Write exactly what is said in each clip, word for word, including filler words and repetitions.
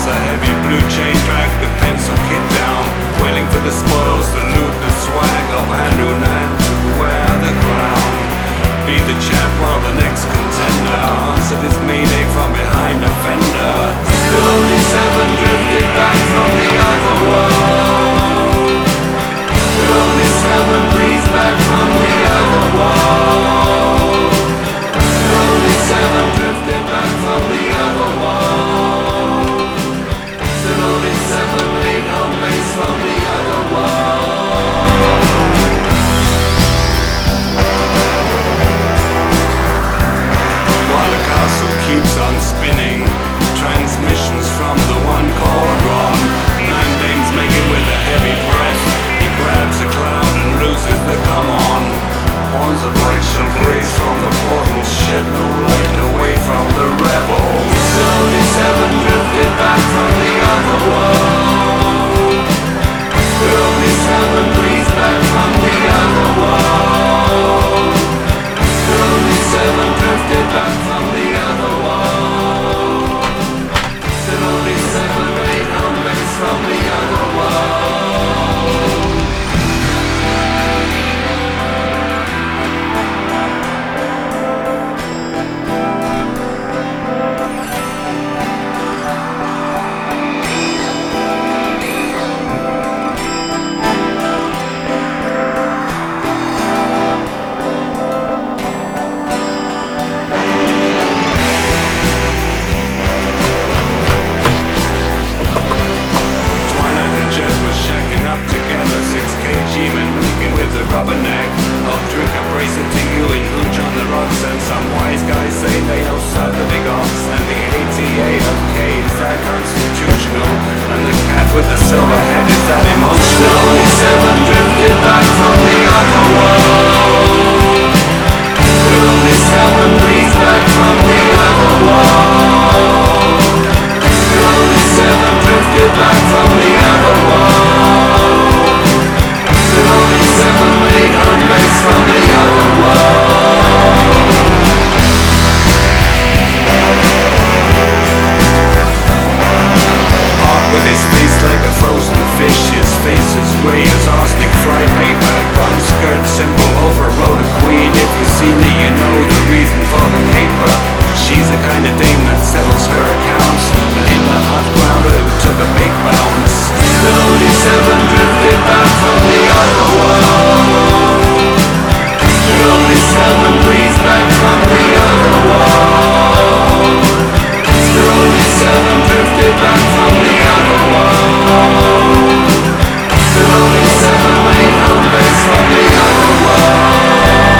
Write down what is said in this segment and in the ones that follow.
a heavy blue chain back, the pencil kit down, waiting for the spoils, the loot, the swag of Hanuman to wear the crown. Be the champ while the next contender answered his mayday from behind a fender. Still only seven drifted back from the other world. Still only seven breathed back from the other world. Still only seven drifted back from the other world. Still only seven laid home base from the other world. Keeps on spinning, transmissions from the one called Ron. Nine dames make it with a heavy breath. He grabs a cloud and loses the come on. Horns of light shall grace from the portals, shed no light away from the rebels. Slowly seven drifted back from the other world. Slowly seven breathed back from the other world. Slowly seven drifted back from the other world. Still only seven laid home base from the other world. Rubberneck, I'll drink a brace it to you and hooch on the rocks. And some wise guys say they know sell the big ox. And the eighty-eight of K is that constitutional, and the cat with the silver head is that emotional. Only seven drifted back from the other world. Only seven breathed back from the other world. Only seven drifted back from the other world. Only seven laid home base from the other world. Hawk with his face like a frozen fish, his face is grey as arsenic fried paper. Bun skirt symbol overrode a queen. If you see me, you know the reason for the paper. She's the kind of dame that settles her accounts, but in the hot ground it took a big bounce. Still only seven drifted back from the other world. Still only seven breathed back from the other world. Still only seven drifted back from the other world. Still only seven laid home base from the other world.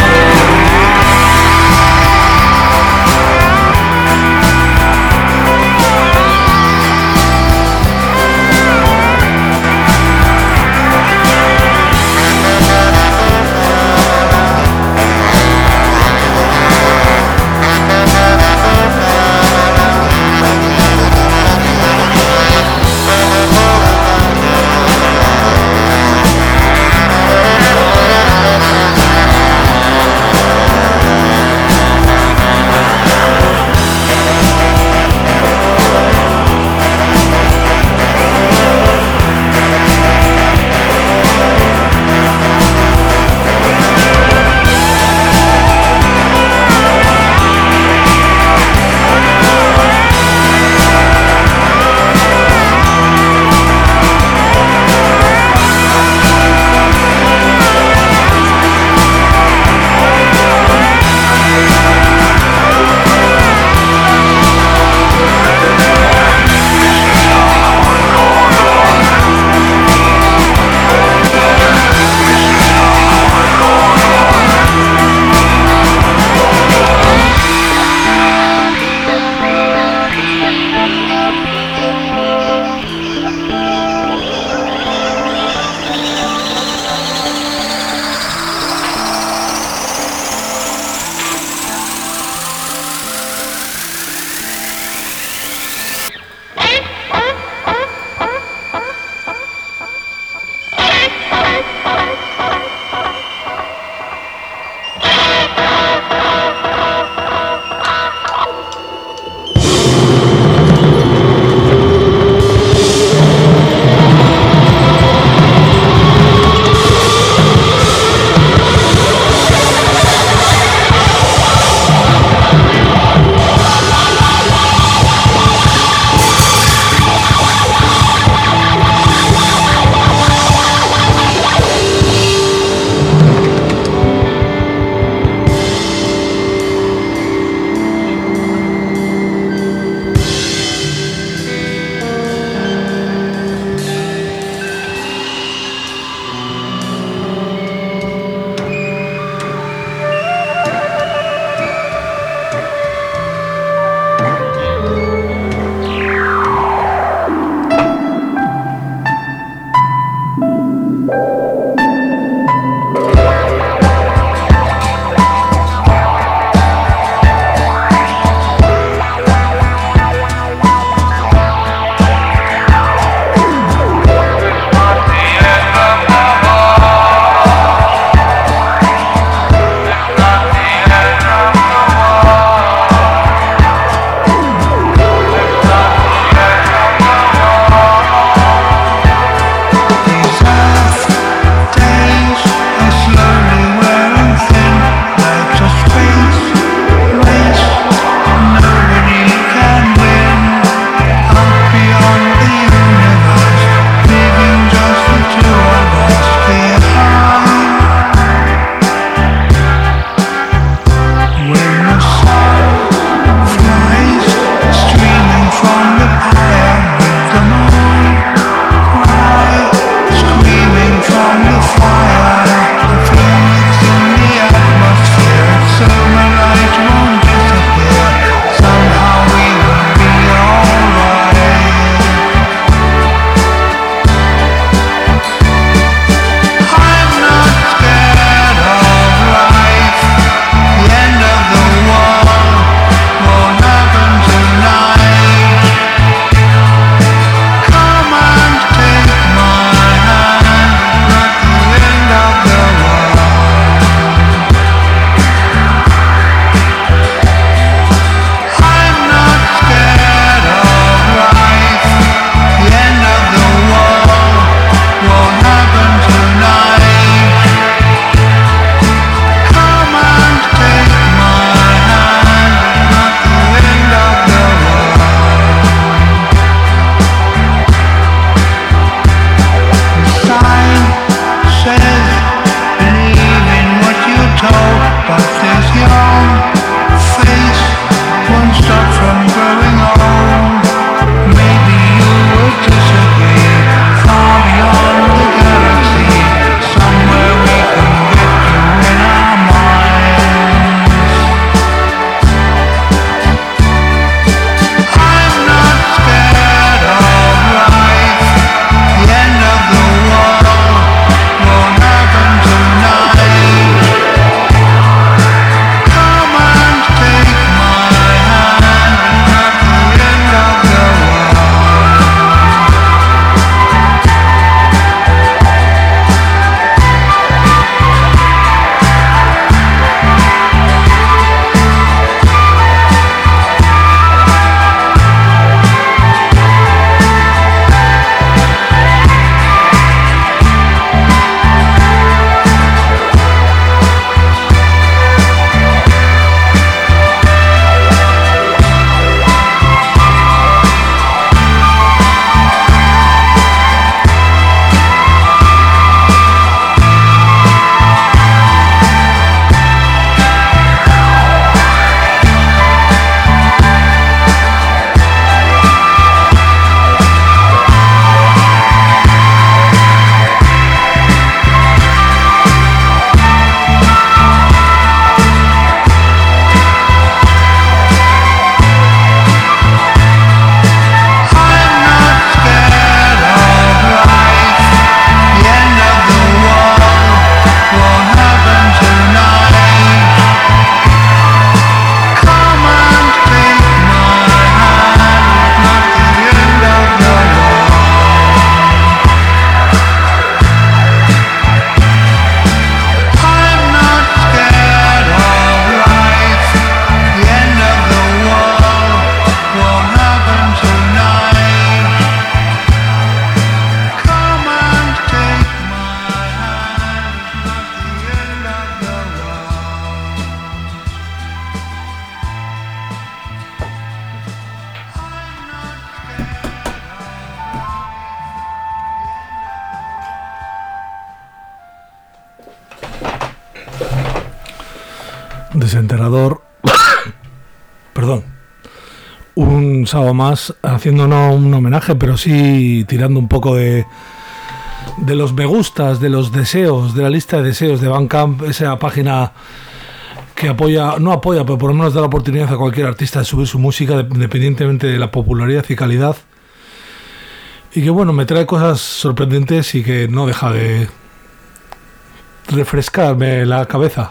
desenterrador. Perdón. Un sábado más haciendo no un homenaje, pero sí tirando un poco de de los me gustas, de los deseos, de la lista de deseos de Bandcamp, esa página que apoya, no apoya, pero por lo menos da la oportunidad a cualquier artista de subir su música independientemente de la popularidad y calidad. Y que bueno, me trae cosas sorprendentes y que no deja de refrescarme la cabeza.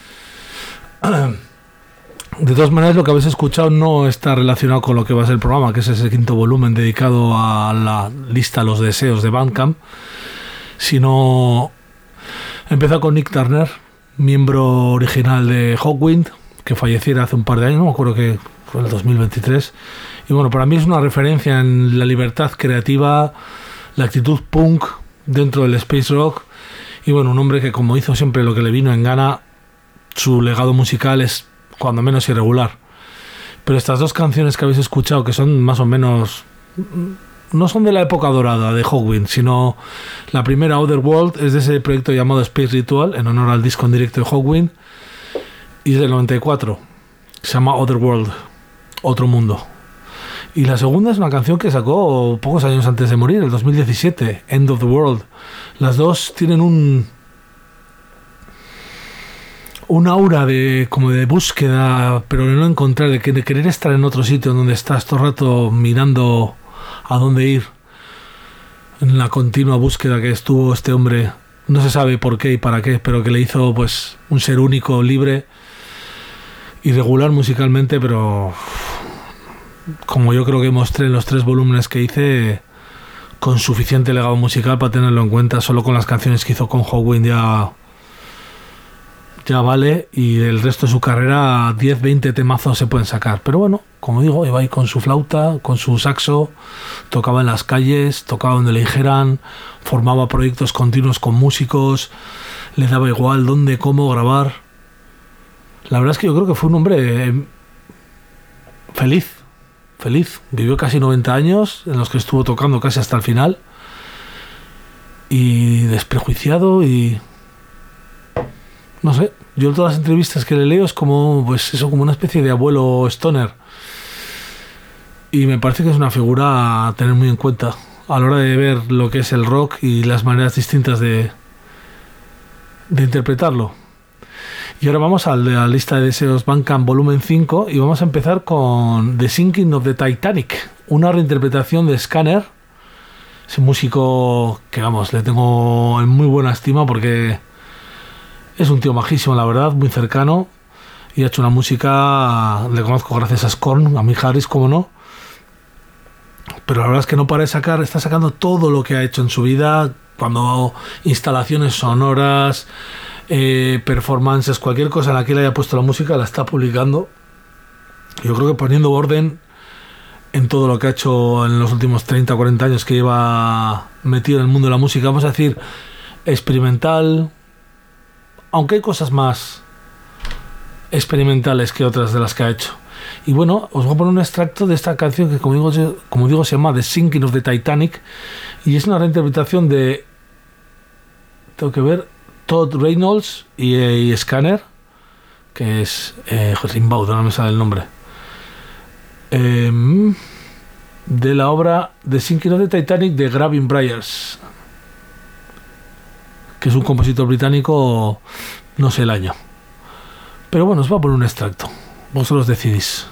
De todas maneras, lo que habéis escuchado no está relacionado con lo que va a ser el programa, que es ese quinto volumen dedicado a la lista Los Deseos de Bandcamp, sino empieza con Nick Turner, miembro original de Hawkwind, que falleciera hace un par de años, no me acuerdo que fue en el dos mil veintitrés. Y bueno, para mí es una referencia en la libertad creativa, la actitud punk dentro del space rock, y bueno, un hombre que, como hizo siempre lo que le vino en gana, su legado musical es cuando menos irregular. Pero estas dos canciones que habéis escuchado, que son más o menos, no son de la época dorada de Hawkwind, sino la primera, Otherworld, es de ese proyecto llamado Space Ritual, en honor al disco en directo de Hawkwind, y es del noventa y cuatro, se llama Otherworld, Otro Mundo. Y la segunda es una canción que sacó pocos años antes de morir, el dos mil diecisiete, End of the World. Las dos tienen un un aura de como de búsqueda, pero de no encontrar, de, que, de querer estar en otro sitio donde estás todo el rato mirando a dónde ir, en la continua búsqueda que estuvo este hombre, no se sabe por qué y para qué, pero que le hizo pues un ser único, libre, irregular musicalmente, pero como yo creo que mostré en los tres volúmenes que hice, con suficiente legado musical para tenerlo en cuenta. Solo con las canciones que hizo con Hawkwind ya ya vale, y el resto de su carrera diez, veinte temazos se pueden sacar. Pero bueno, como digo, iba ahí con su flauta, con su saxo, tocaba en las calles, tocaba donde le dijeran, formaba proyectos continuos con músicos, le daba igual dónde, cómo grabar. La verdad es que yo creo que fue un hombre eh, feliz, feliz. Vivió casi noventa años, en los que estuvo tocando casi hasta el final, y desprejuiciado y... no sé, yo en todas las entrevistas que le leo es como, pues eso, como una especie de abuelo stoner. Y me parece que es una figura a tener muy en cuenta a la hora de ver lo que es el rock y las maneras distintas de, de interpretarlo. Y ahora vamos a la lista de deseos Bandcamp volumen cinco y vamos a empezar con The Sinking of the Titanic, una reinterpretación de Scanner, ese músico que, vamos, le tengo en muy buena estima porque es un tío majísimo, la verdad, muy cercano, y ha hecho una música, le conozco gracias a Scorn, a Mick Harris, como no, pero la verdad es que no para de sacar, está sacando todo lo que ha hecho en su vida, cuando instalaciones sonoras, eh, performances, cualquier cosa en la que le haya puesto la música, la está publicando. Yo creo que poniendo orden en todo lo que ha hecho en los últimos treinta o cuarenta años que lleva metido en el mundo de la música, vamos a decir, experimental, aunque hay cosas más experimentales que otras de las que ha hecho. Y bueno, os voy a poner un extracto de esta canción que, como digo, como digo se llama The Sinking of the Titanic, y es una reinterpretación de, tengo que ver, Todd Reynolds y, y Scanner, que es eh, Rimbaud, no me sale el nombre, eh, de la obra The Sinking of the Titanic de Gavin Bryars, que es un compositor británico, no sé el año. Pero bueno, os voy a poner un extracto. Vosotros decidís.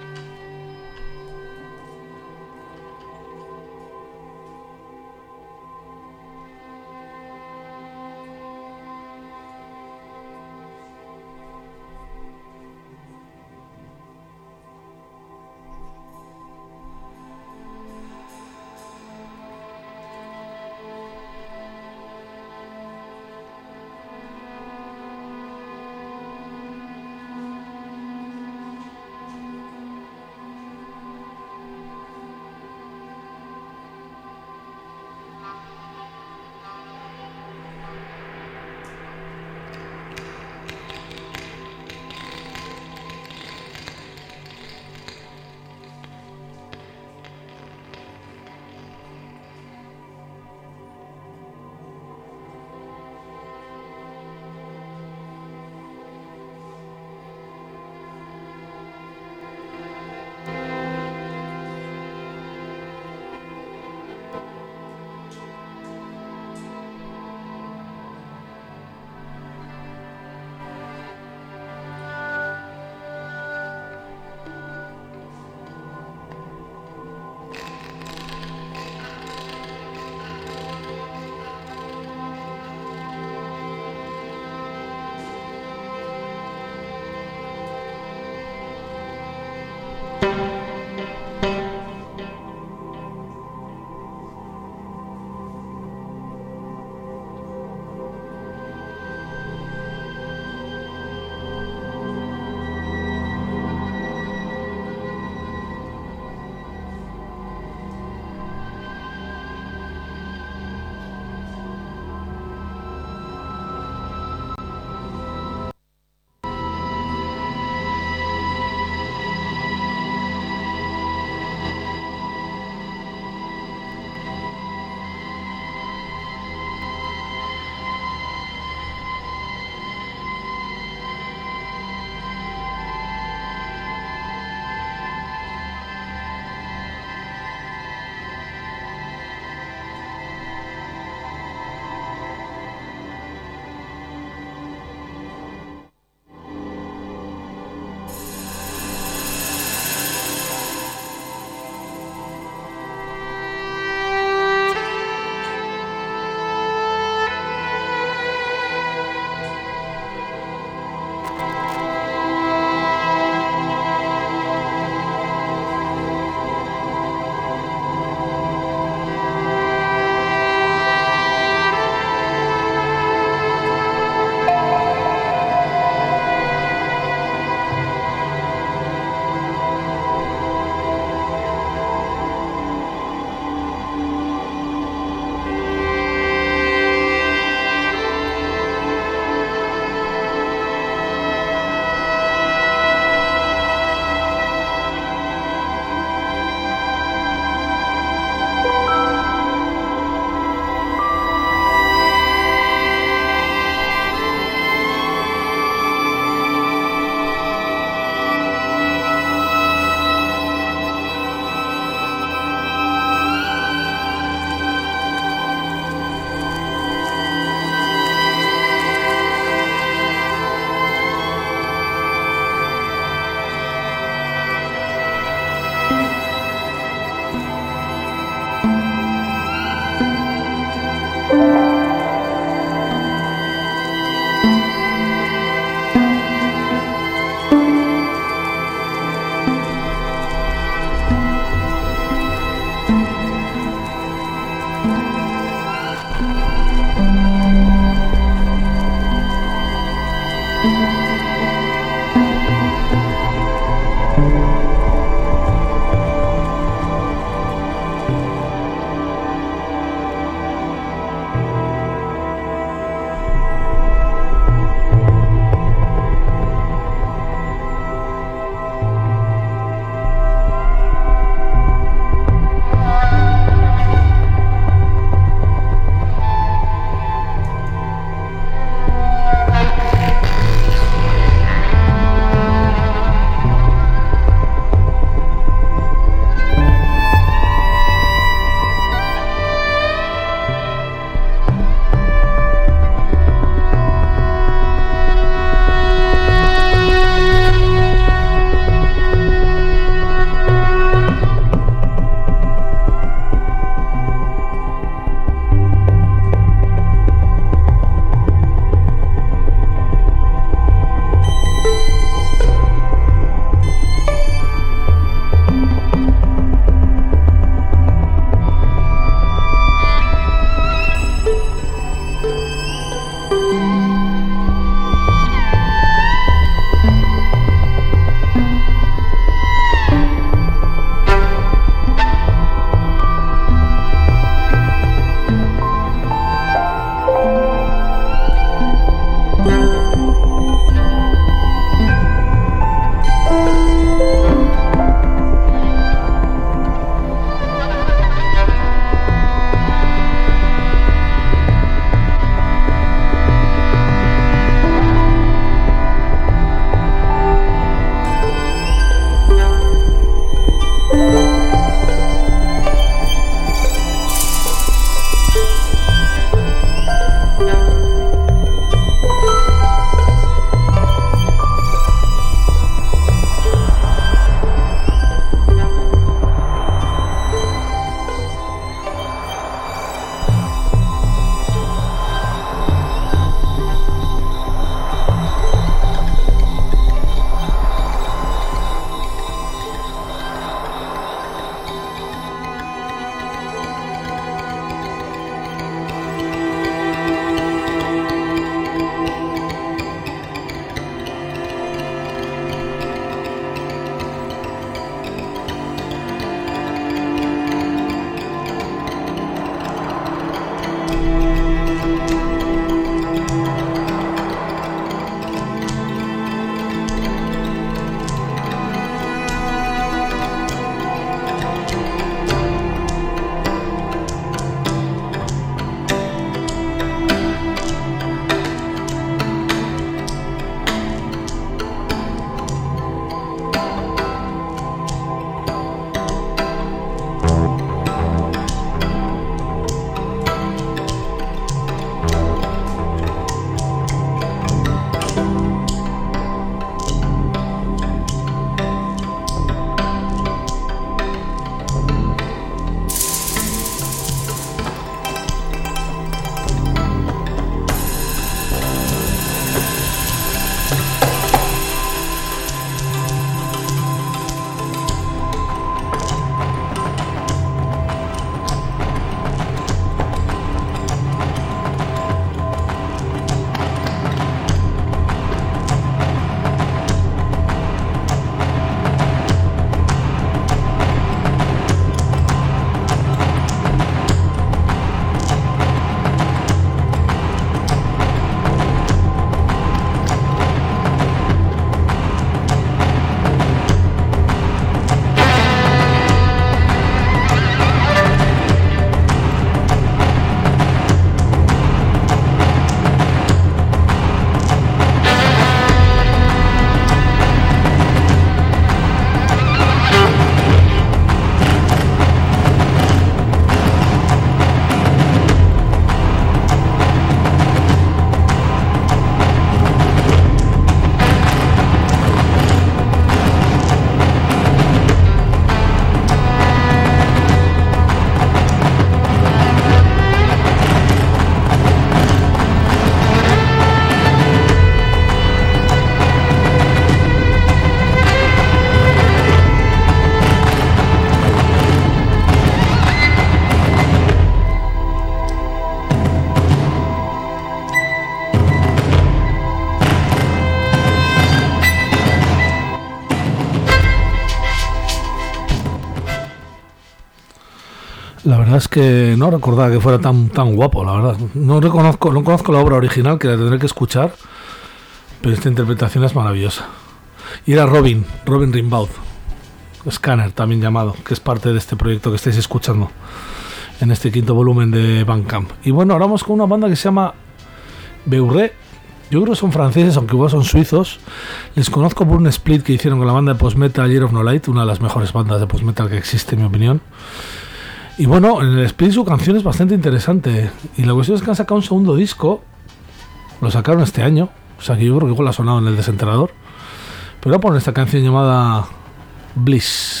La verdad es que no recordaba que fuera tan tan guapo, la verdad. No reconozco, no conozco la obra original, que la tendré que escuchar, pero esta interpretación es maravillosa. Y era Robin, Robin Rimbaud, Scanner también llamado, que es parte de este proyecto que estáis escuchando en este quinto volumen de Bandcamp. Y bueno, ahora vamos con una banda que se llama Beurré. Yo creo que son franceses, aunque igual son suizos. Les conozco por un split que hicieron con la banda de post-metal Year of No Light, una de las mejores bandas de post-metal que existe, en mi opinión. Y bueno, en el split su canción es bastante interesante. Y la cuestión es que han sacado un segundo disco. Lo sacaron este año. O sea que yo creo que igual ha sonado en el Desenterrador. Pero voy a poner esta canción llamada Bliss.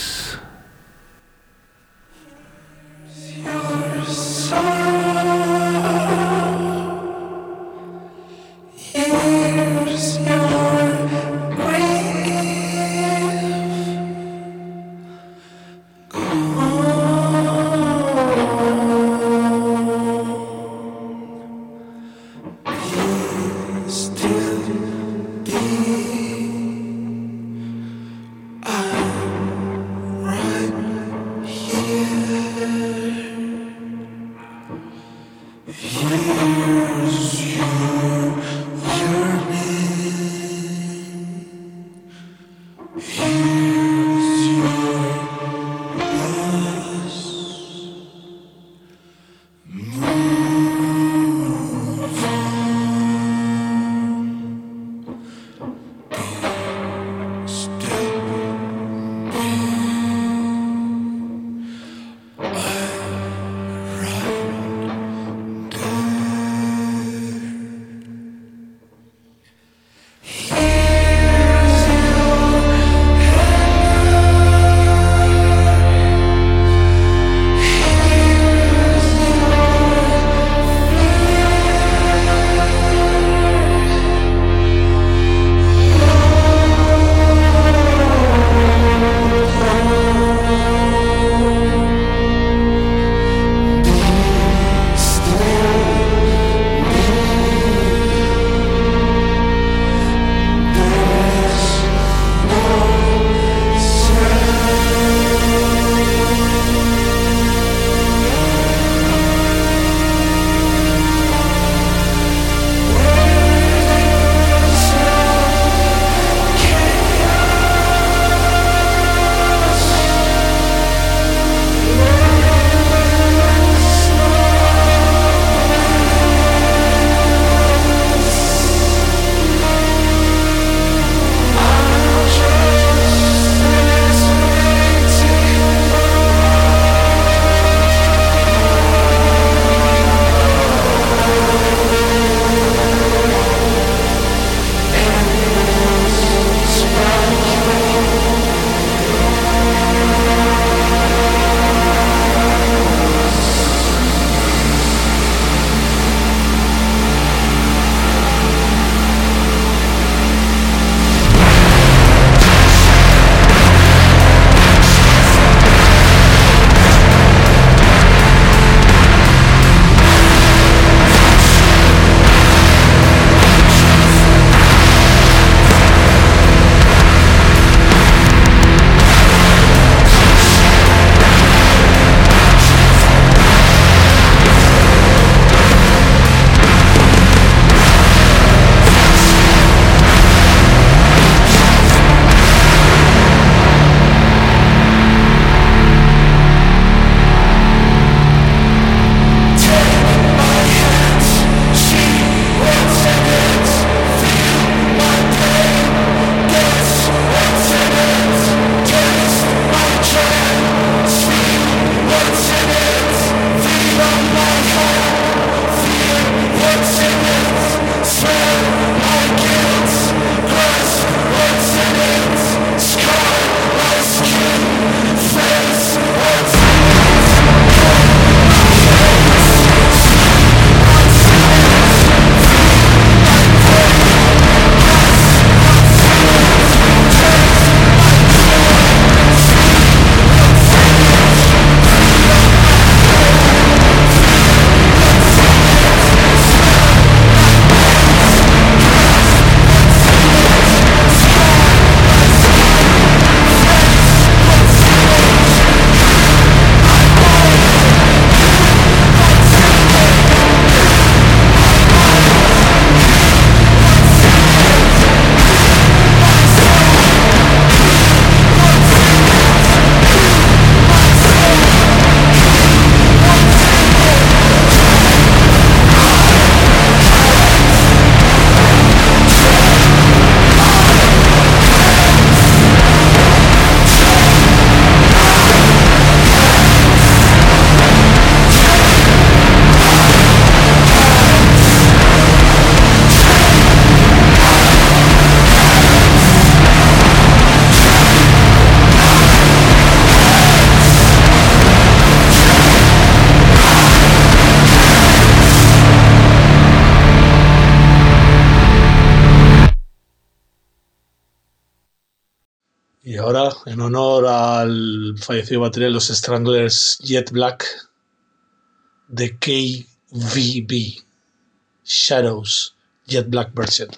ahora, en honor al fallecido batería de los Stranglers, Jet Black, de K V B, Shadows, Jet Black version.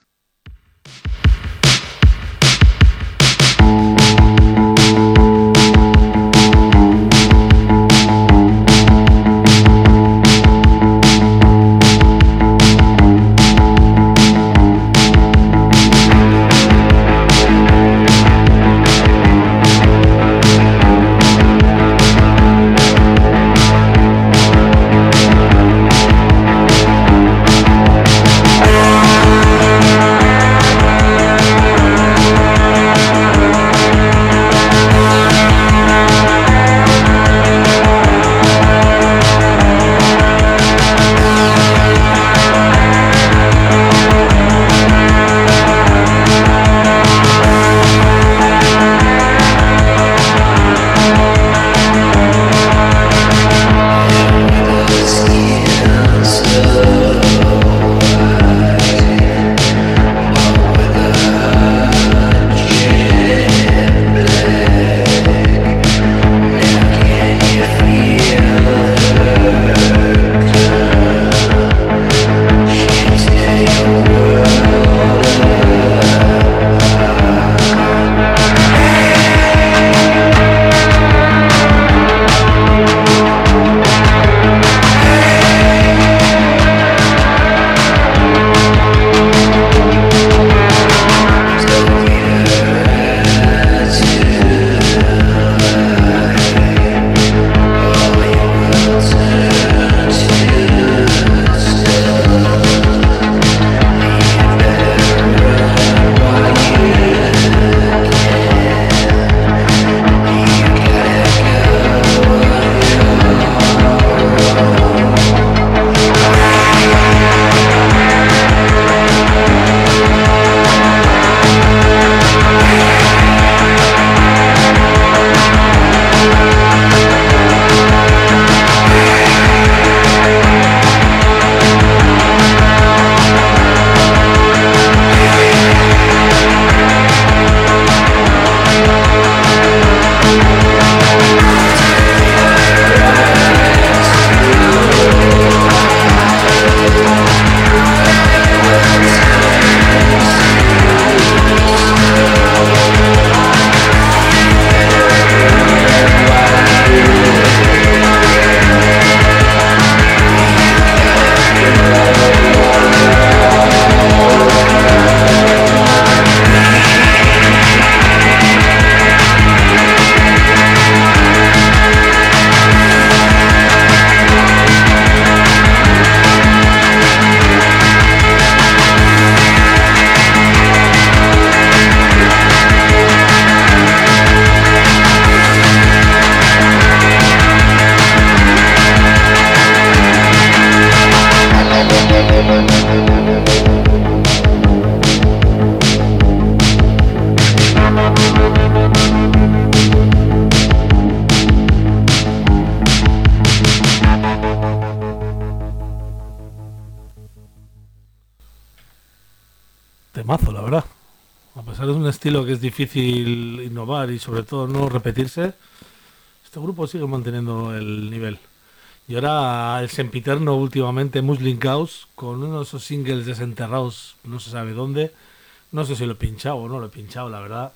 Temazo, la verdad. A pesar de un estilo que es difícil innovar y sobre todo no repetirse, este grupo sigue manteniendo el nivel. Y ahora el sempiterno últimamente Muslin Chaos, con uno de esos singles desenterrados, no se sabe dónde. No sé si lo he pinchado o no lo he pinchado, la verdad.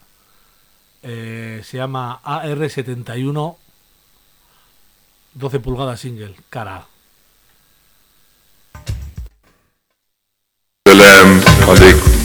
Eh, se llama A R setenta y uno, doce pulgadas single, cara. سلام عليكم.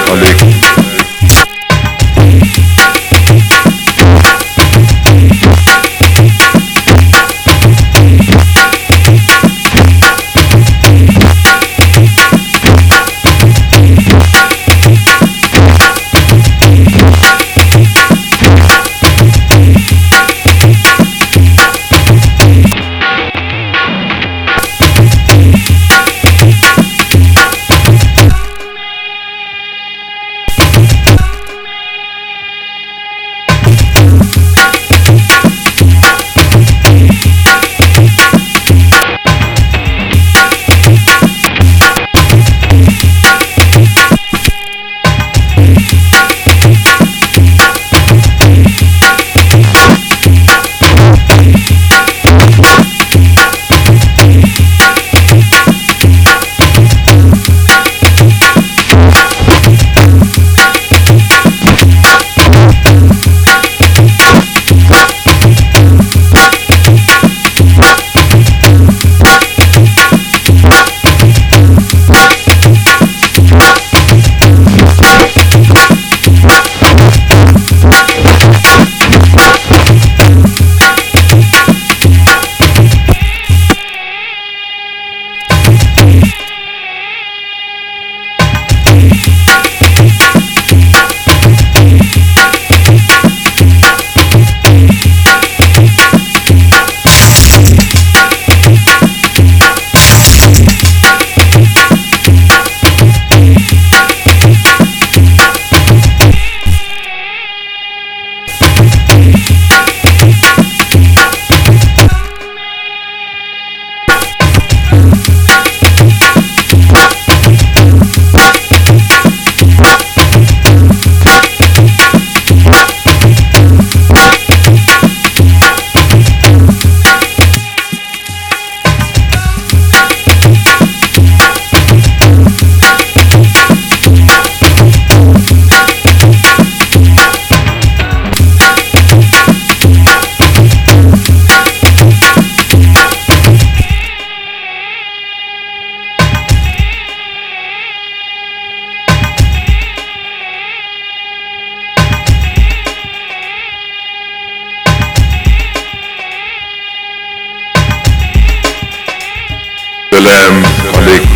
Salam alaikum.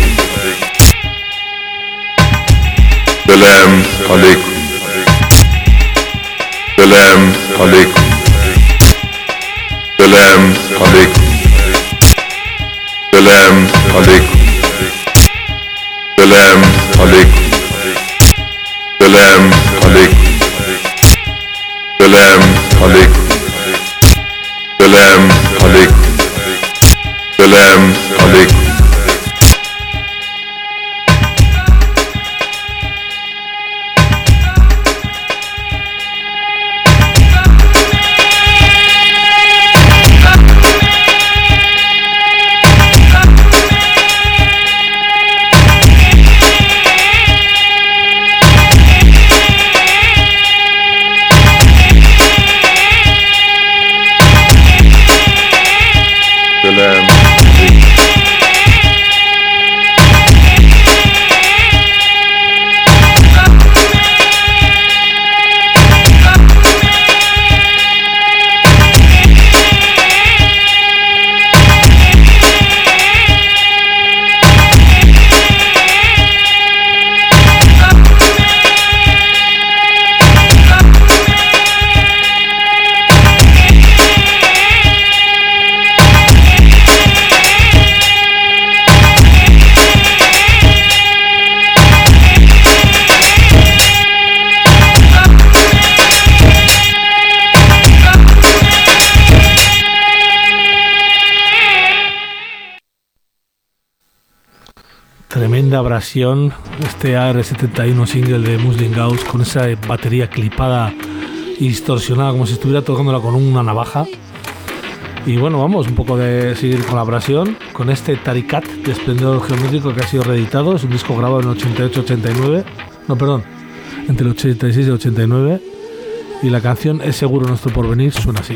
Salam alaikum. Salam alaikum. Salam alaikum. Salam alaikum. Salam alaikum. Salam alaikum. Salam alaikum. Salam alaikum. Salam alaikum. Salam. Tremenda abrasión, este A R setenta y uno single de Muslim Gauss con esa batería clipada y distorsionada como si estuviera tocándola con una navaja. Y bueno, vamos un poco de seguir con la abrasión con este Tarikat de Esplendor Geométrico que ha sido reeditado. Es un disco grabado en el ochenta y ocho ochenta y nueve, no perdón, entre el ochenta y seis y el ochenta y nueve, y la canción Es seguro nuestro porvenir suena así.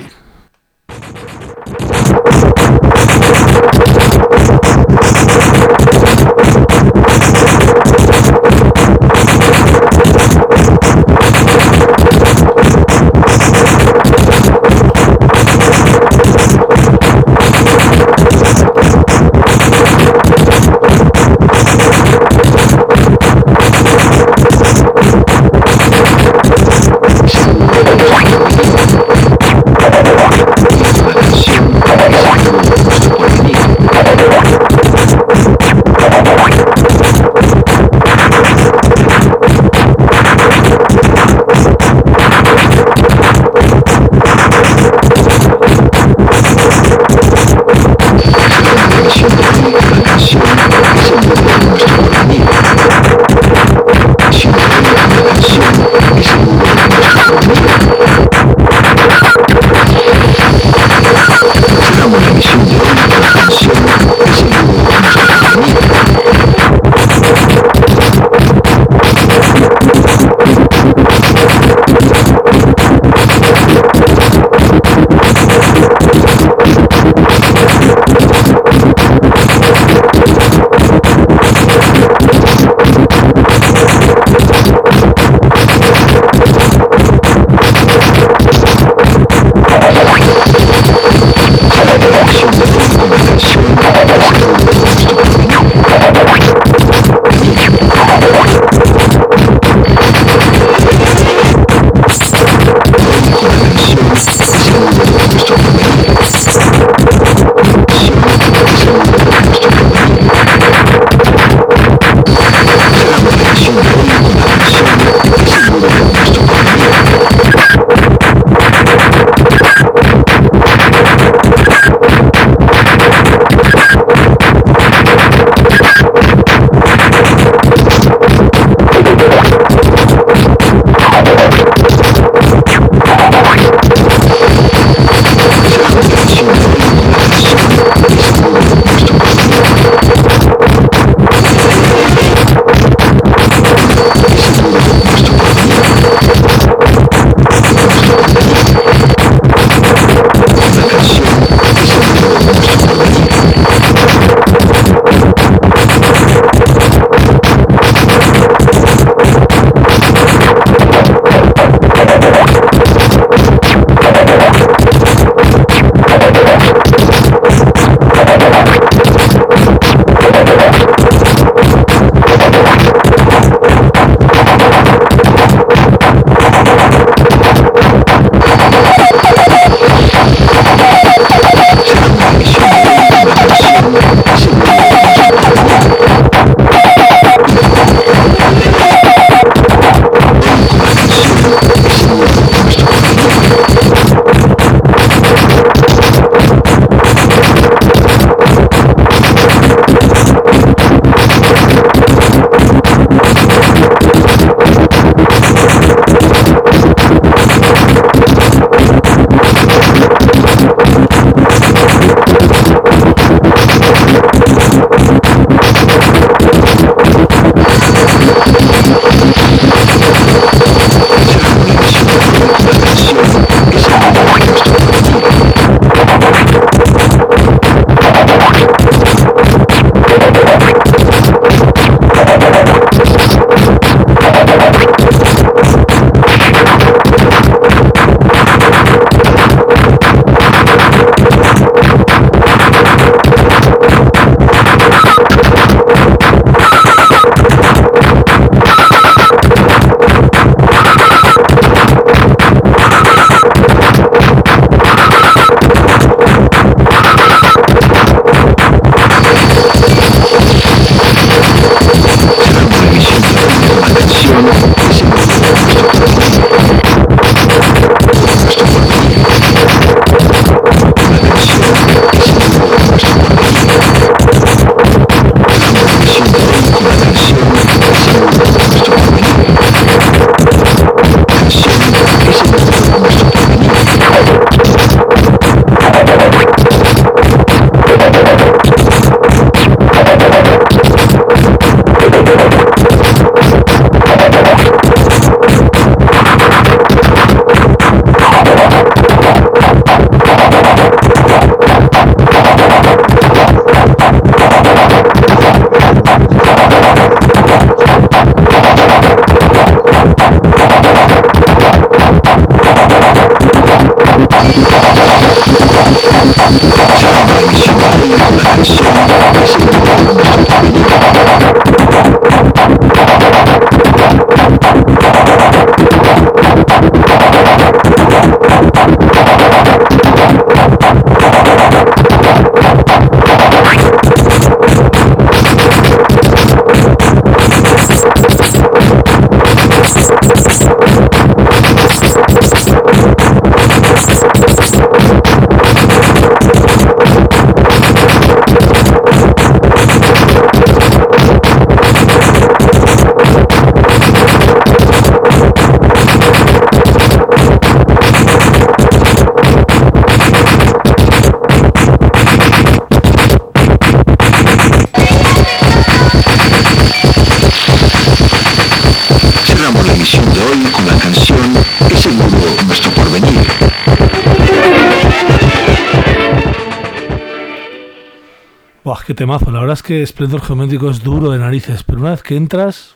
Buah, qué temazo. La verdad es que Esplendor Geométrico es duro de narices, pero una vez que entras,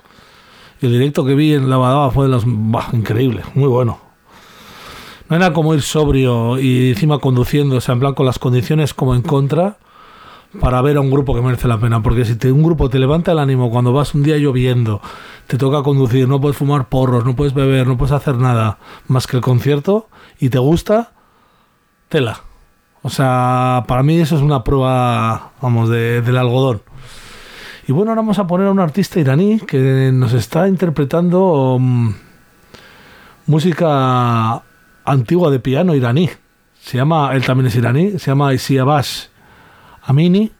el directo que vi en La Badaba fue de los... Buah, increíble, muy bueno. No hay nada como ir sobrio y encima conduciendo, o sea, en plan con las condiciones como en contra, para ver a un grupo que merece la pena. Porque si te, un grupo te levanta el ánimo cuando vas un día lloviendo, te toca conducir, no puedes fumar porros, no puedes beber, no puedes hacer nada más que el concierto, y te gusta, tela. O sea, para mí eso es una prueba, vamos, de, del algodón. Y bueno, ahora vamos a poner a un artista iraní que nos está interpretando um, música antigua de piano iraní. Se llama, él también es iraní, se llama Siavash Amini.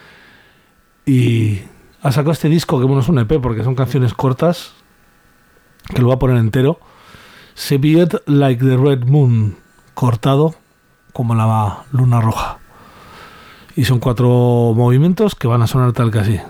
Y ha sacado este disco, que bueno, es un E P porque son canciones cortas, que lo voy a poner entero. Seviet Like the Red Moon, cortado como la luna roja. Y son cuatro movimientos que van a sonar tal que así.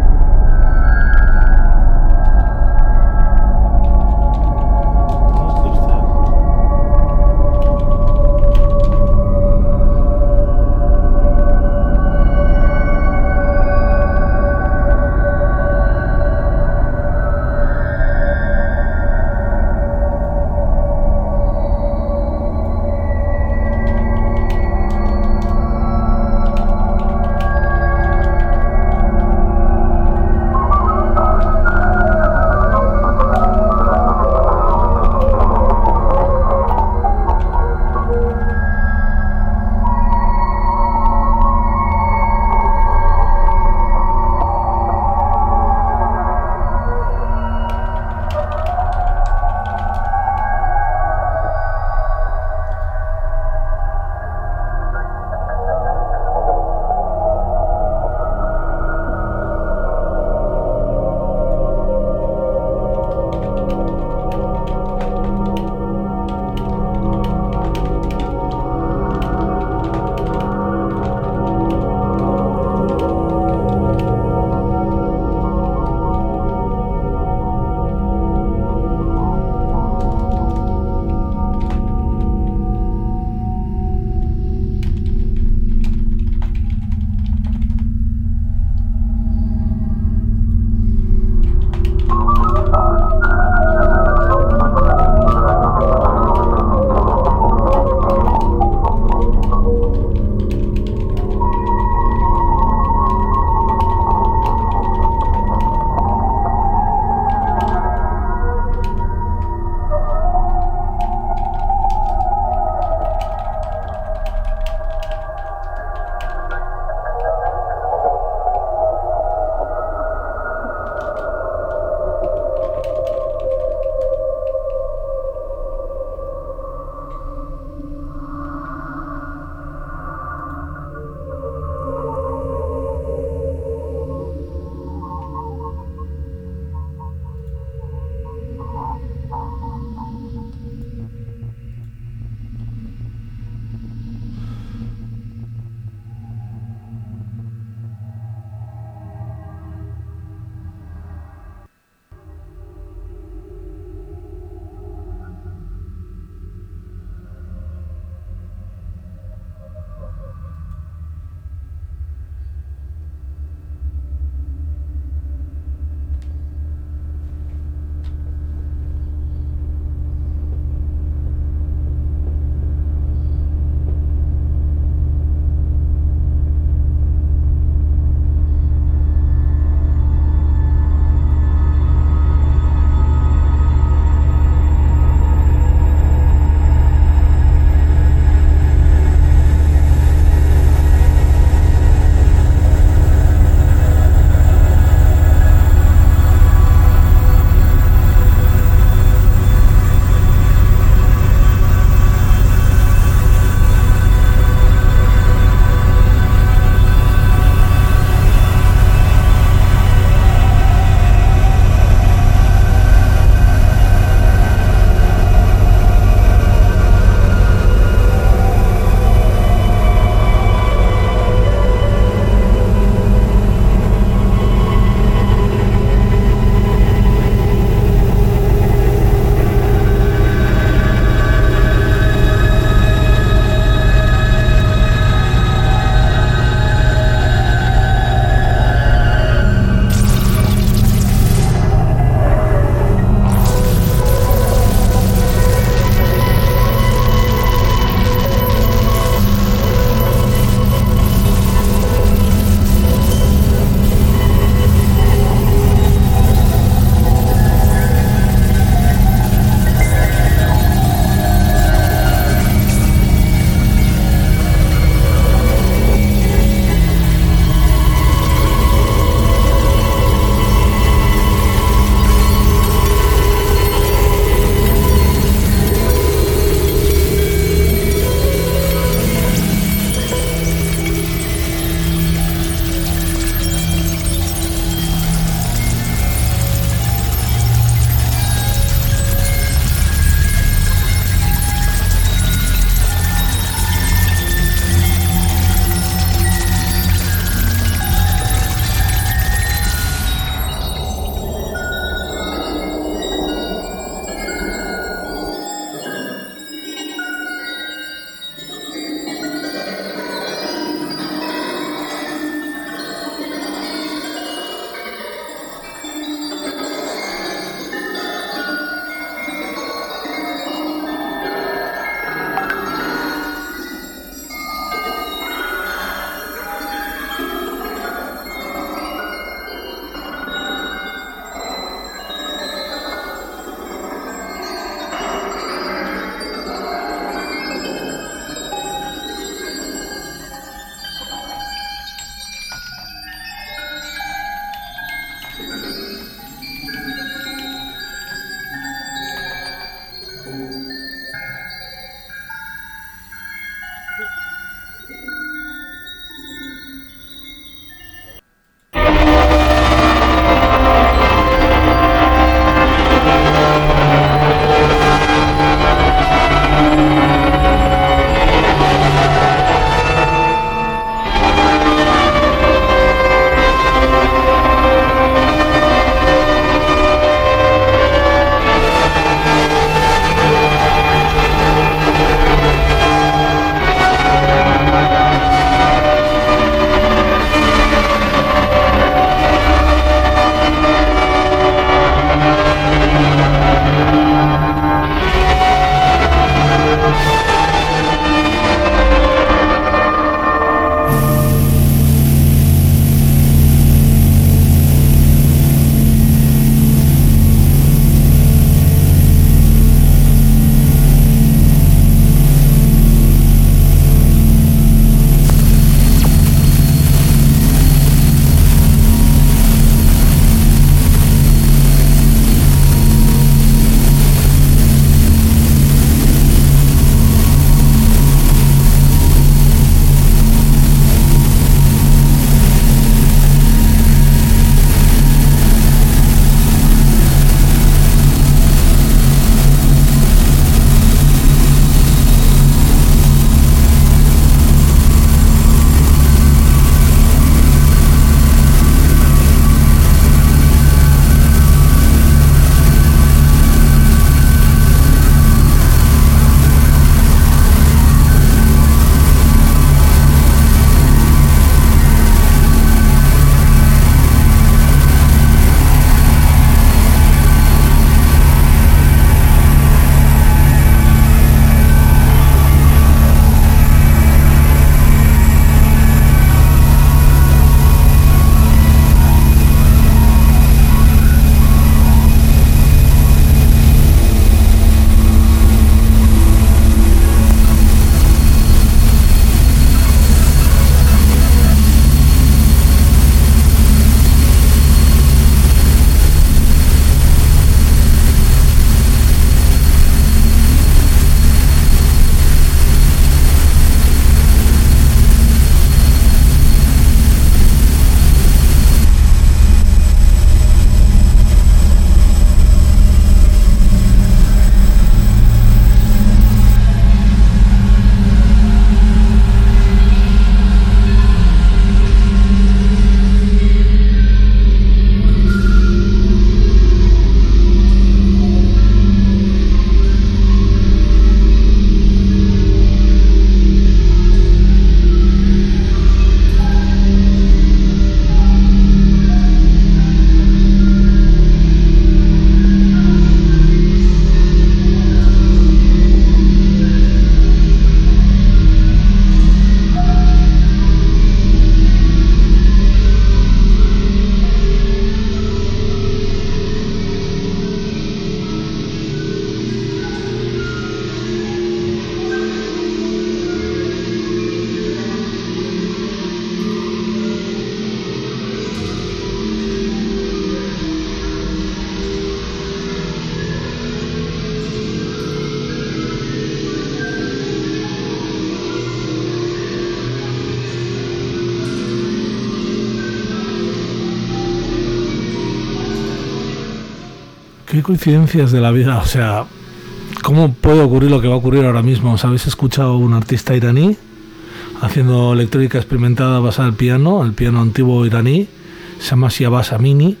Qué coincidencias de la vida, o sea, ¿cómo puede ocurrir lo que va a ocurrir ahora mismo? ¿Os habéis escuchado un artista iraní haciendo electrónica experimentada basada en el piano, el piano antiguo iraní? Se llama Siavaz Amini.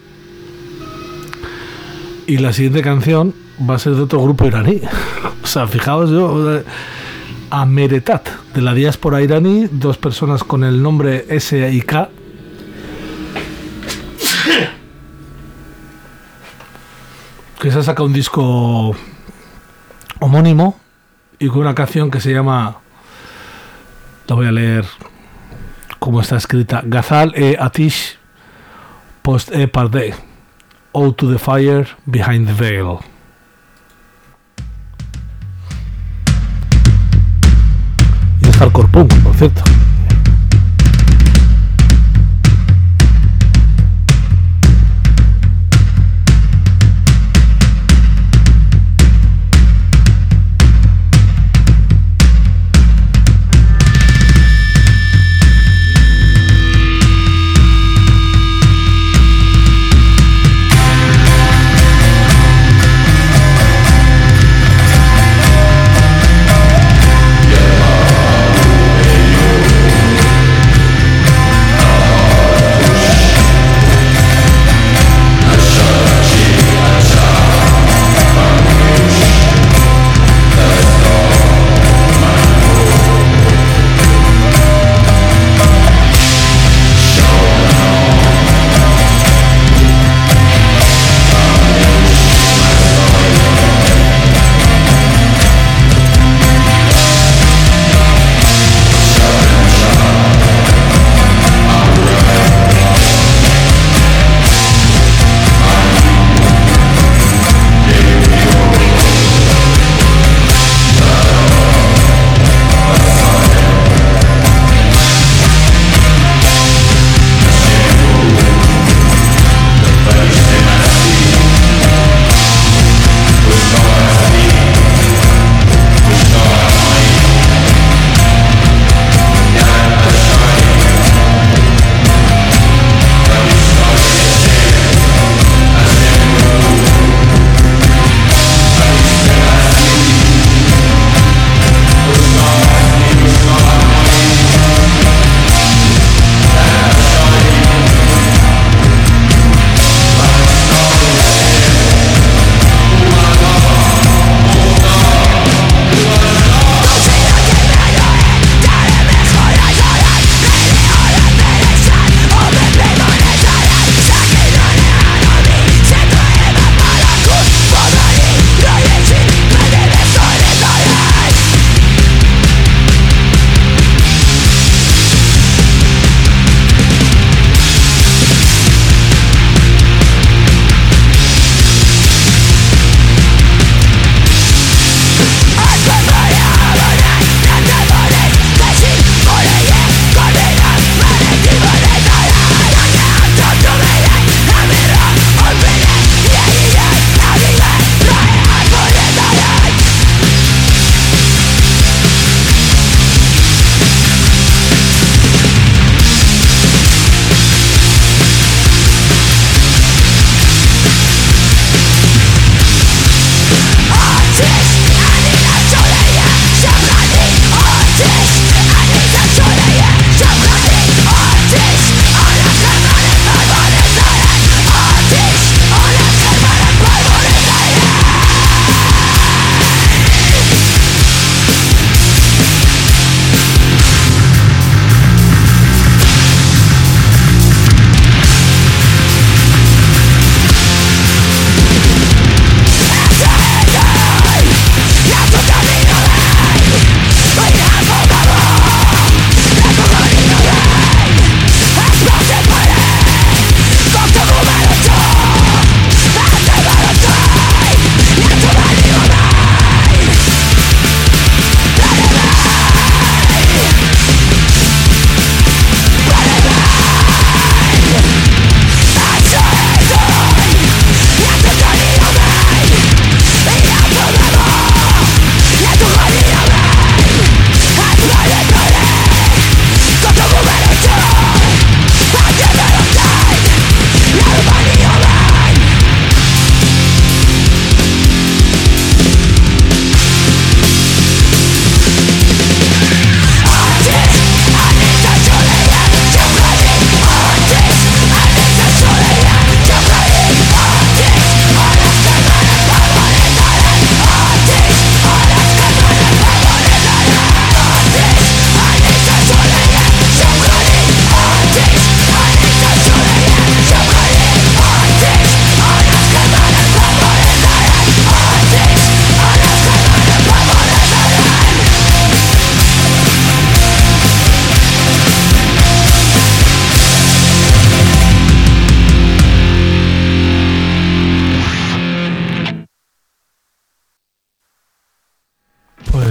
Y la siguiente canción va a ser de otro grupo iraní. O sea, fijaos yo, Ameretat, de la diáspora iraní, dos personas con el nombre S y K. Que se ha sacado un disco homónimo y con una canción que se llama, la voy a leer como está escrita, Ghazal e Atish Post e Pardeh, Ode to the Fire Behind the Veil. Y es hardcore punk, por cierto. Yeah.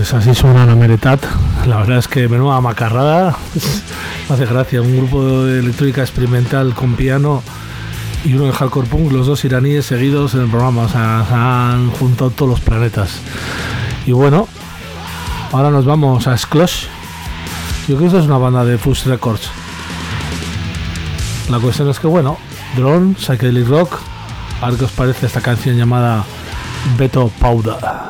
Pues así suena Nameretat. La verdad es que menuda macarrada. Me hace gracia. Un grupo de electrónica experimental con piano y uno de hardcore punk, los dos iraníes seguidos en el programa. O sea, se han juntado todos los planetas. Y bueno, ahora nos vamos a Sklosh. Yo creo que esto es una banda de Fuss Records. La cuestión es que, bueno, drone, psychedelic rock. A ver qué os parece esta canción llamada Beto Pauda.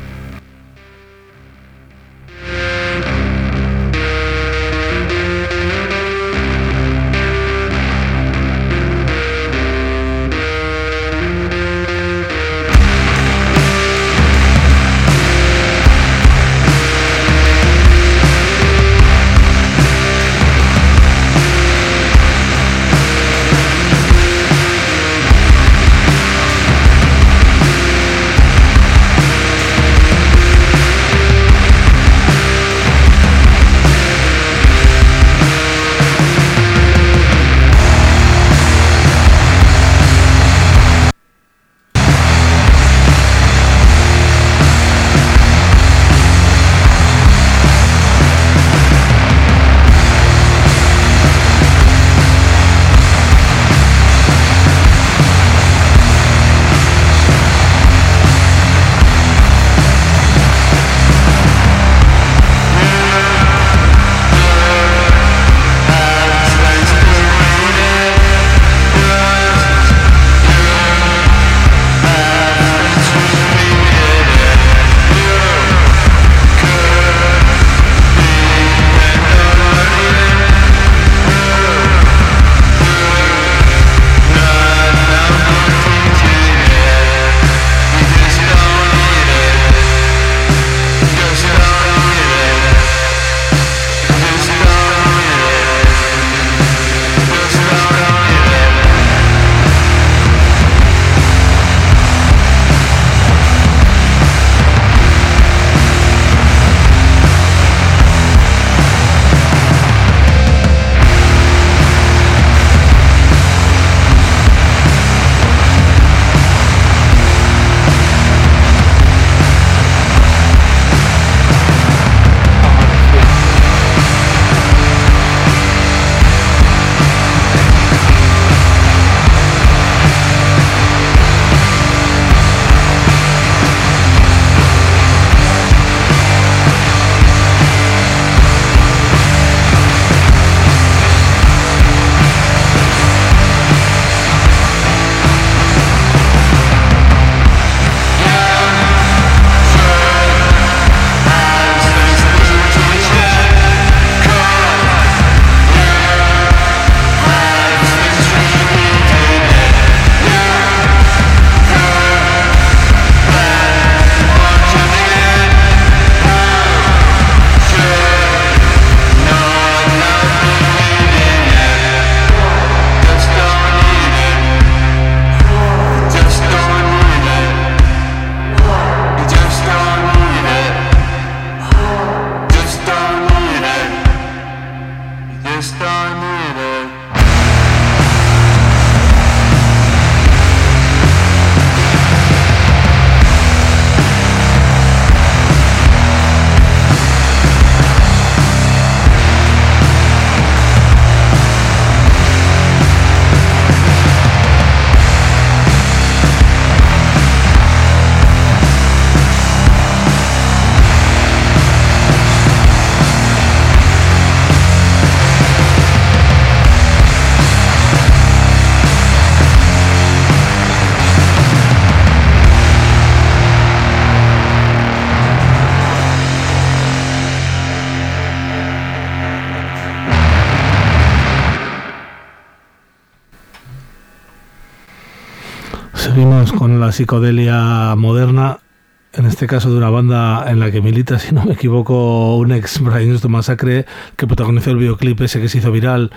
Seguimos con la psicodelia moderna, en este caso de una banda en la que milita, si no me equivoco, un ex Brian Jones Massacre, que protagonizó el videoclip ese que se hizo viral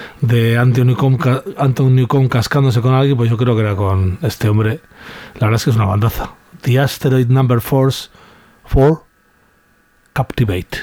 de Anton Newcomb, Anton Newcomb cascándose con alguien. Pues yo creo que era con este hombre. La verdad es que es una bandaza. The Asteroid Number Force four Captivate.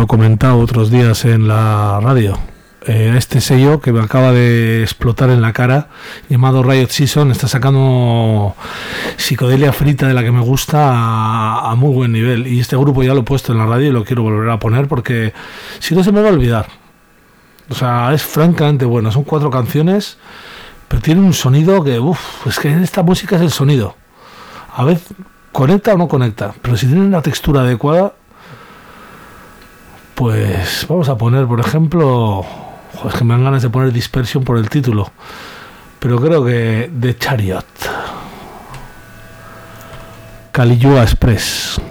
comentado otros días en la radio. Eh, este sello que me acaba de explotar en la cara, llamado Riot Season, está sacando psicodelia frita de la que me gusta a, a muy buen nivel. Y este grupo ya lo he puesto en la radio y lo quiero volver a poner porque si no se me va a olvidar. O sea, es francamente bueno. Son cuatro canciones, pero tiene un sonido que, uff, es que esta música es el sonido. A veces conecta o no conecta, pero si tiene una textura adecuada, pues vamos a poner, por ejemplo, joder, es que me dan ganas de poner Dispersion por el título, pero creo que The Chariot, Caligula Express.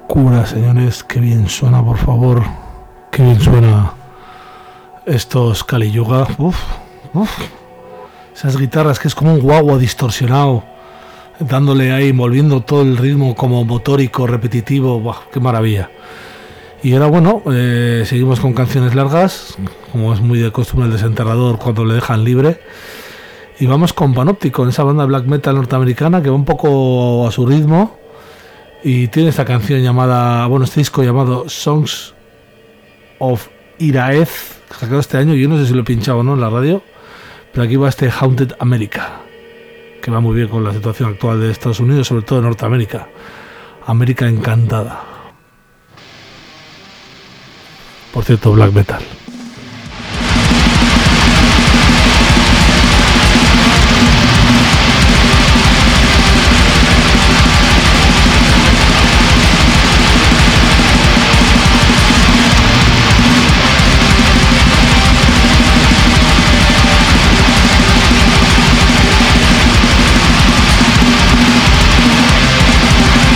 locura, señores. Qué bien suena, por favor. Qué bien suena estos Kali Yuga. Uf, uf. Esas guitarras que es como un guagua distorsionado, dándole ahí, envolviendo todo el ritmo como motórico, repetitivo. Buah, qué maravilla. Y ahora, bueno, eh, seguimos con canciones largas, como es muy de costumbre el desenterrador cuando le dejan libre. Y vamos con Panopticon, esa banda de black metal norteamericana que va un poco a su ritmo. Y tiene esta canción llamada, bueno, este disco llamado Songs of Iraez, sacado este año. Yo no sé si lo he pinchado o no en la radio, pero aquí va este Haunted America, que va muy bien con la situación actual de Estados Unidos, sobre todo de Norteamérica. América encantada. Por cierto, black metal.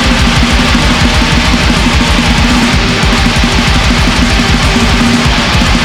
We'll be right back.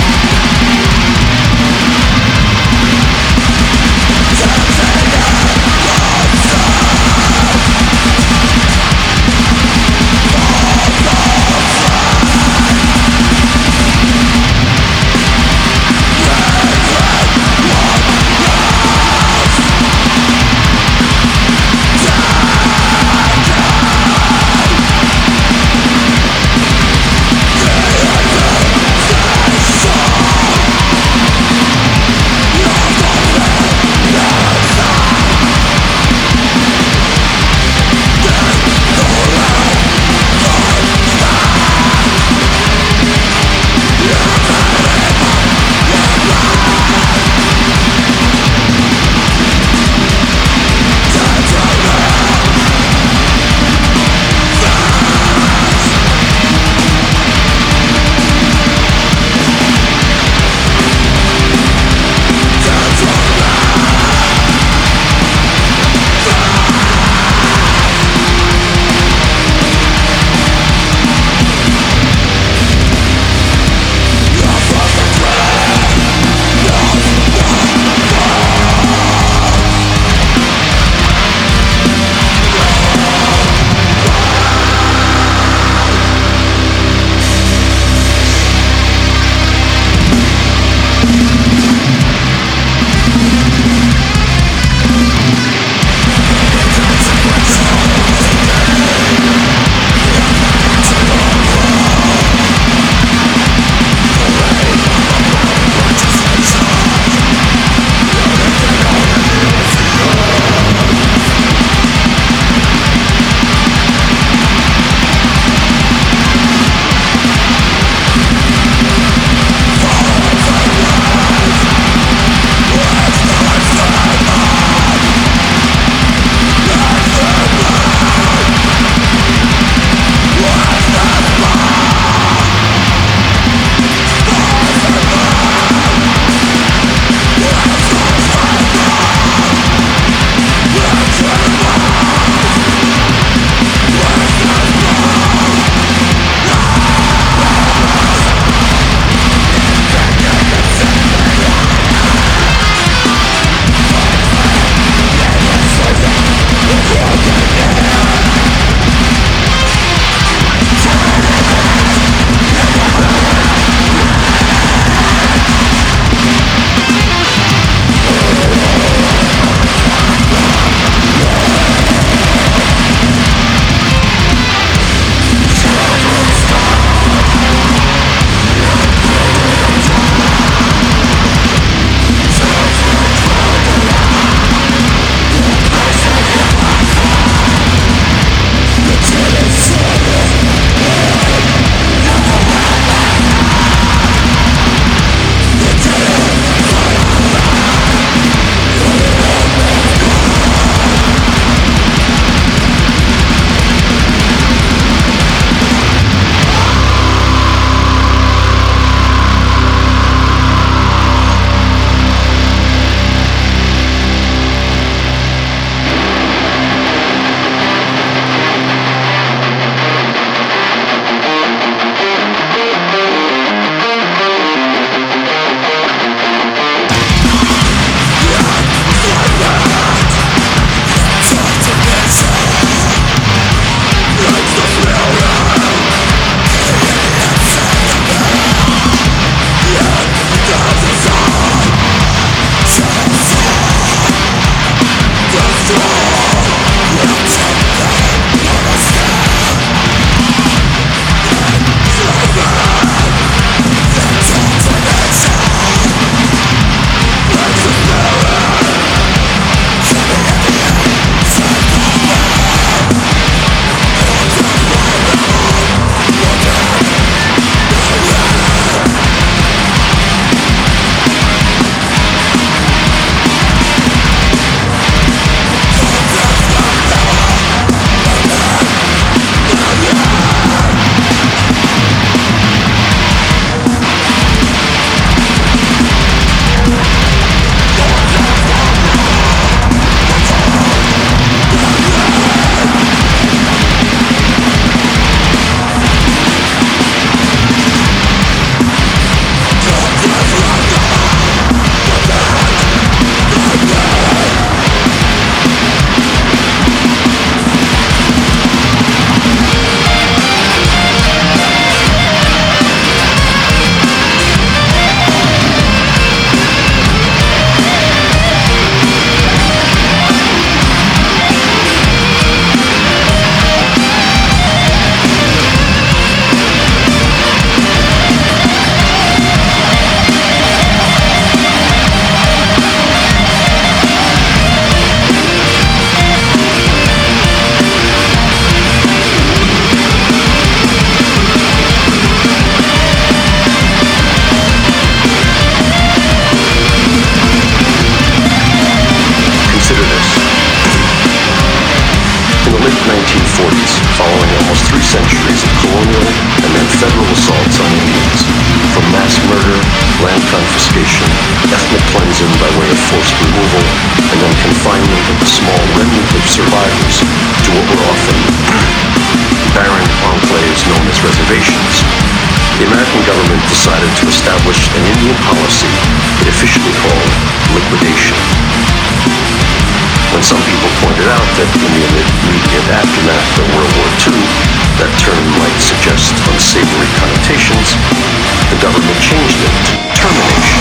federal assaults on Indians, from mass murder, land confiscation, ethnic cleansing by way of forced removal, and then confinement of the small remnant of survivors to what were often barren enclaves known as reservations, the American government decided to establish an Indian policy it officially called liquidation. When some people pointed out that in the immediate aftermath of World War Two, that term might suggest unsavory connotations, the government changed it to termination.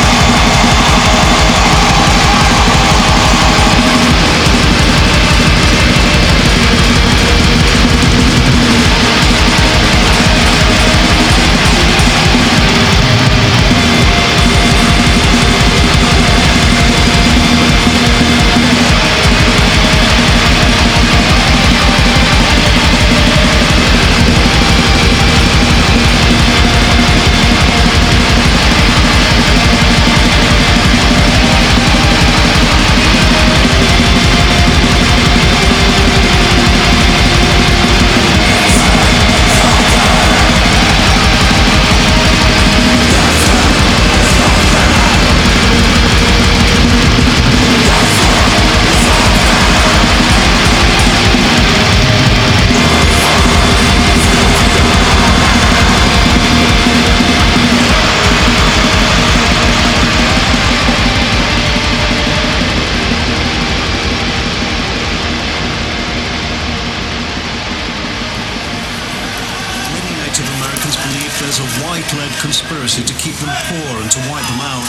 Conspiracy to keep them poor and to wipe them out.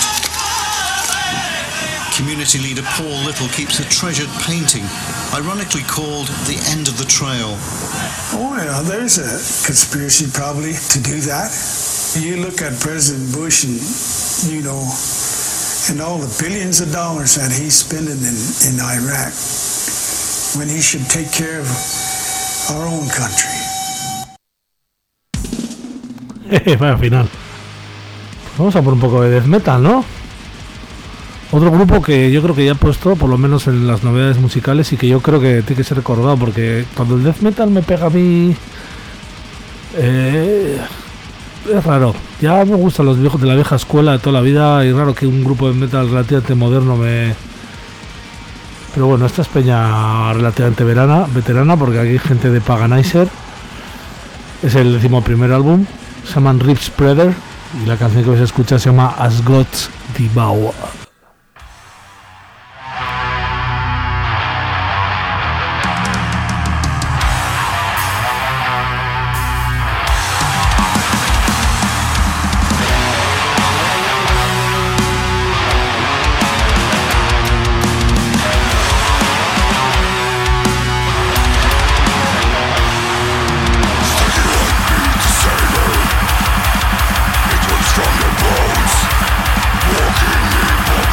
Community leader Paul Little keeps a treasured painting, ironically called The End of the Trail. Oh, yeah, there's a conspiracy probably to do that. You look at President Bush and, you know, and all the billions of dollars that he's spending in, in Iraq when he should take care of our own country. Vaya final. Vamos a por un poco de death metal, ¿no? Otro grupo que yo creo que ya he puesto, por lo menos en las novedades musicales, y que yo creo que tiene que ser recordado, porque cuando el death metal me pega a mí, eh, es raro. Ya me gustan los viejos de la vieja escuela de toda la vida, y raro que un grupo de metal relativamente moderno me... Pero bueno, esta es peña relativamente verana, veterana, porque aquí hay gente de Paganizer. Es el decimoprimer álbum, se llaman Rip Spreader, y la canción que vais a escuchar se llama As Gods Devour. From the bones, walking in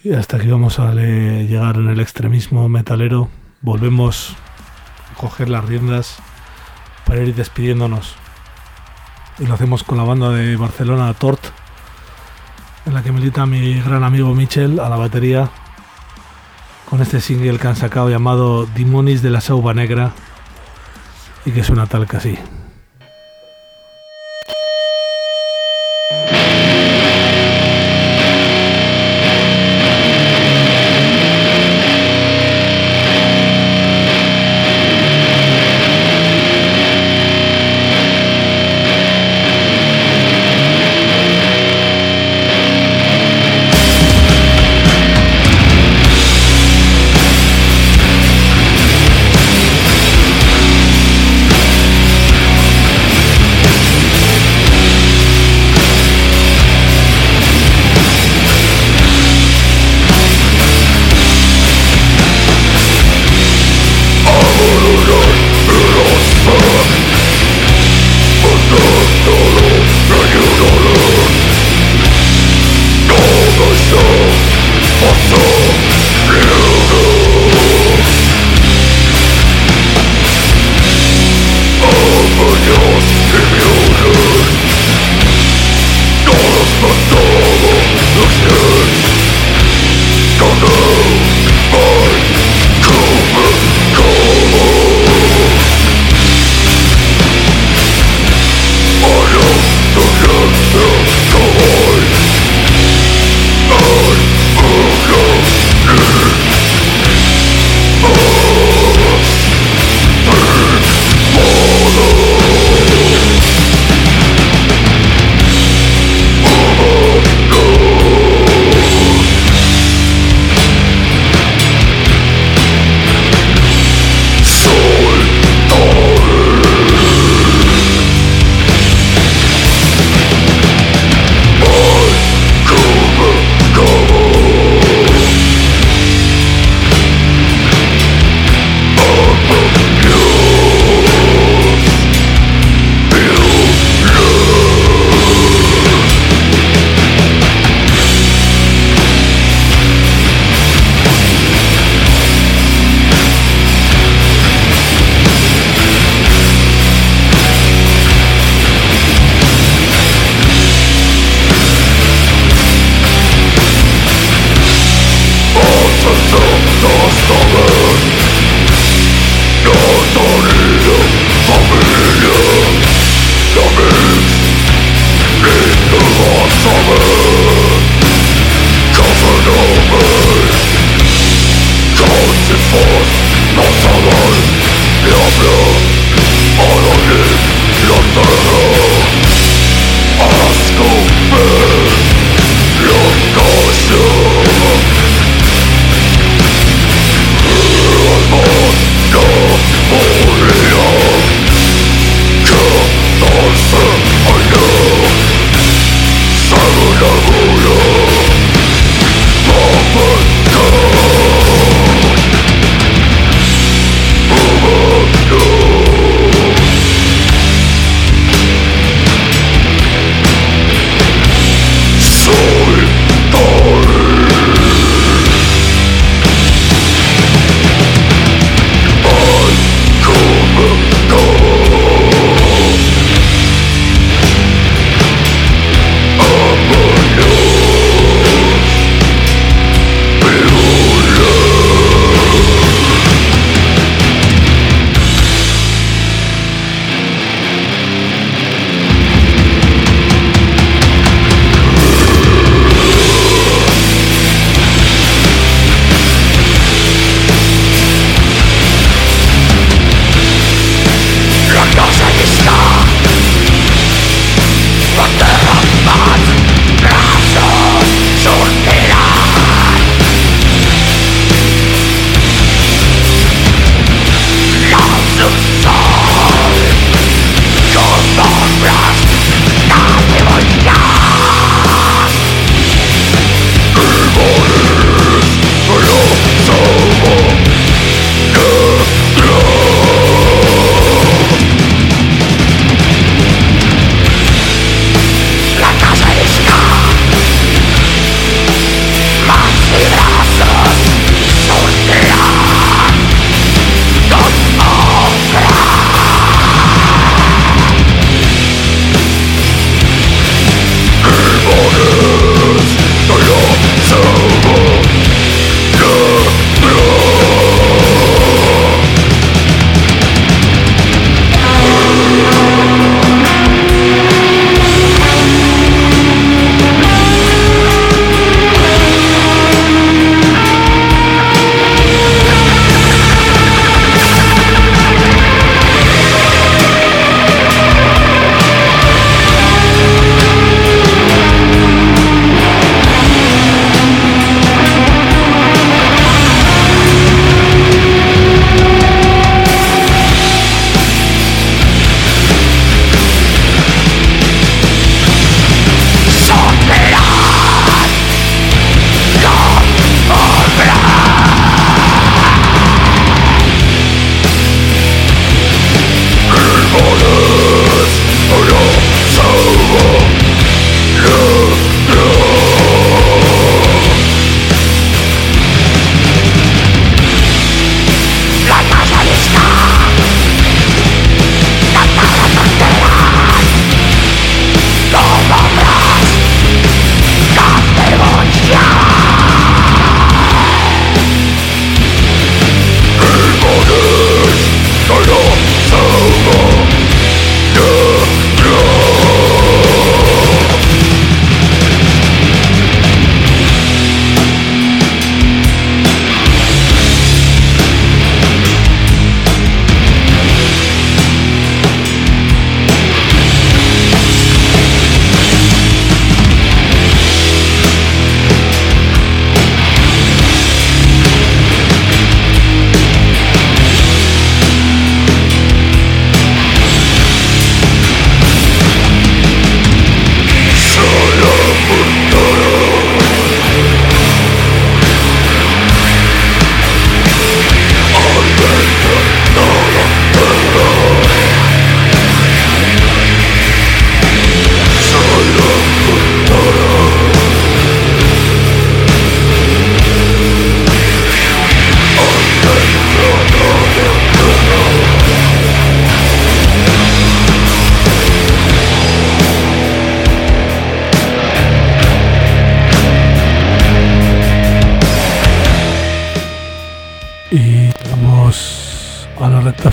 Y hasta aquí vamos a le- llegar en el extremismo metalero. Volvemos a coger las riendas para ir despidiéndonos. Y lo hacemos con la banda de Barcelona, Tort, en la que milita mi gran amigo Michel a la batería, con este single que han sacado llamado Dimonis de la Sauva Negra, y que suena tal que así. We'll be right back.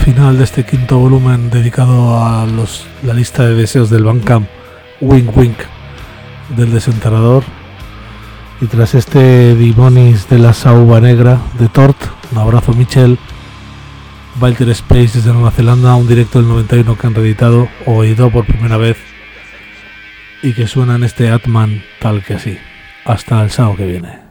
final de este quinto volumen dedicado a los, la lista de deseos del Bandcamp Wink Wink del Desenterrador. Y tras este Dimonis de la Sauva Negra de Tort, un abrazo Michel, Walter Space desde Nueva Zelanda, un directo del noventa y uno que han reeditado o oído por primera vez y que suena en este Atman tal que así. Hasta el sábado que viene.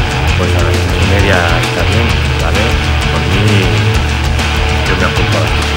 Está bien, ¿vale? Por mí, yo me apunto a las cosas.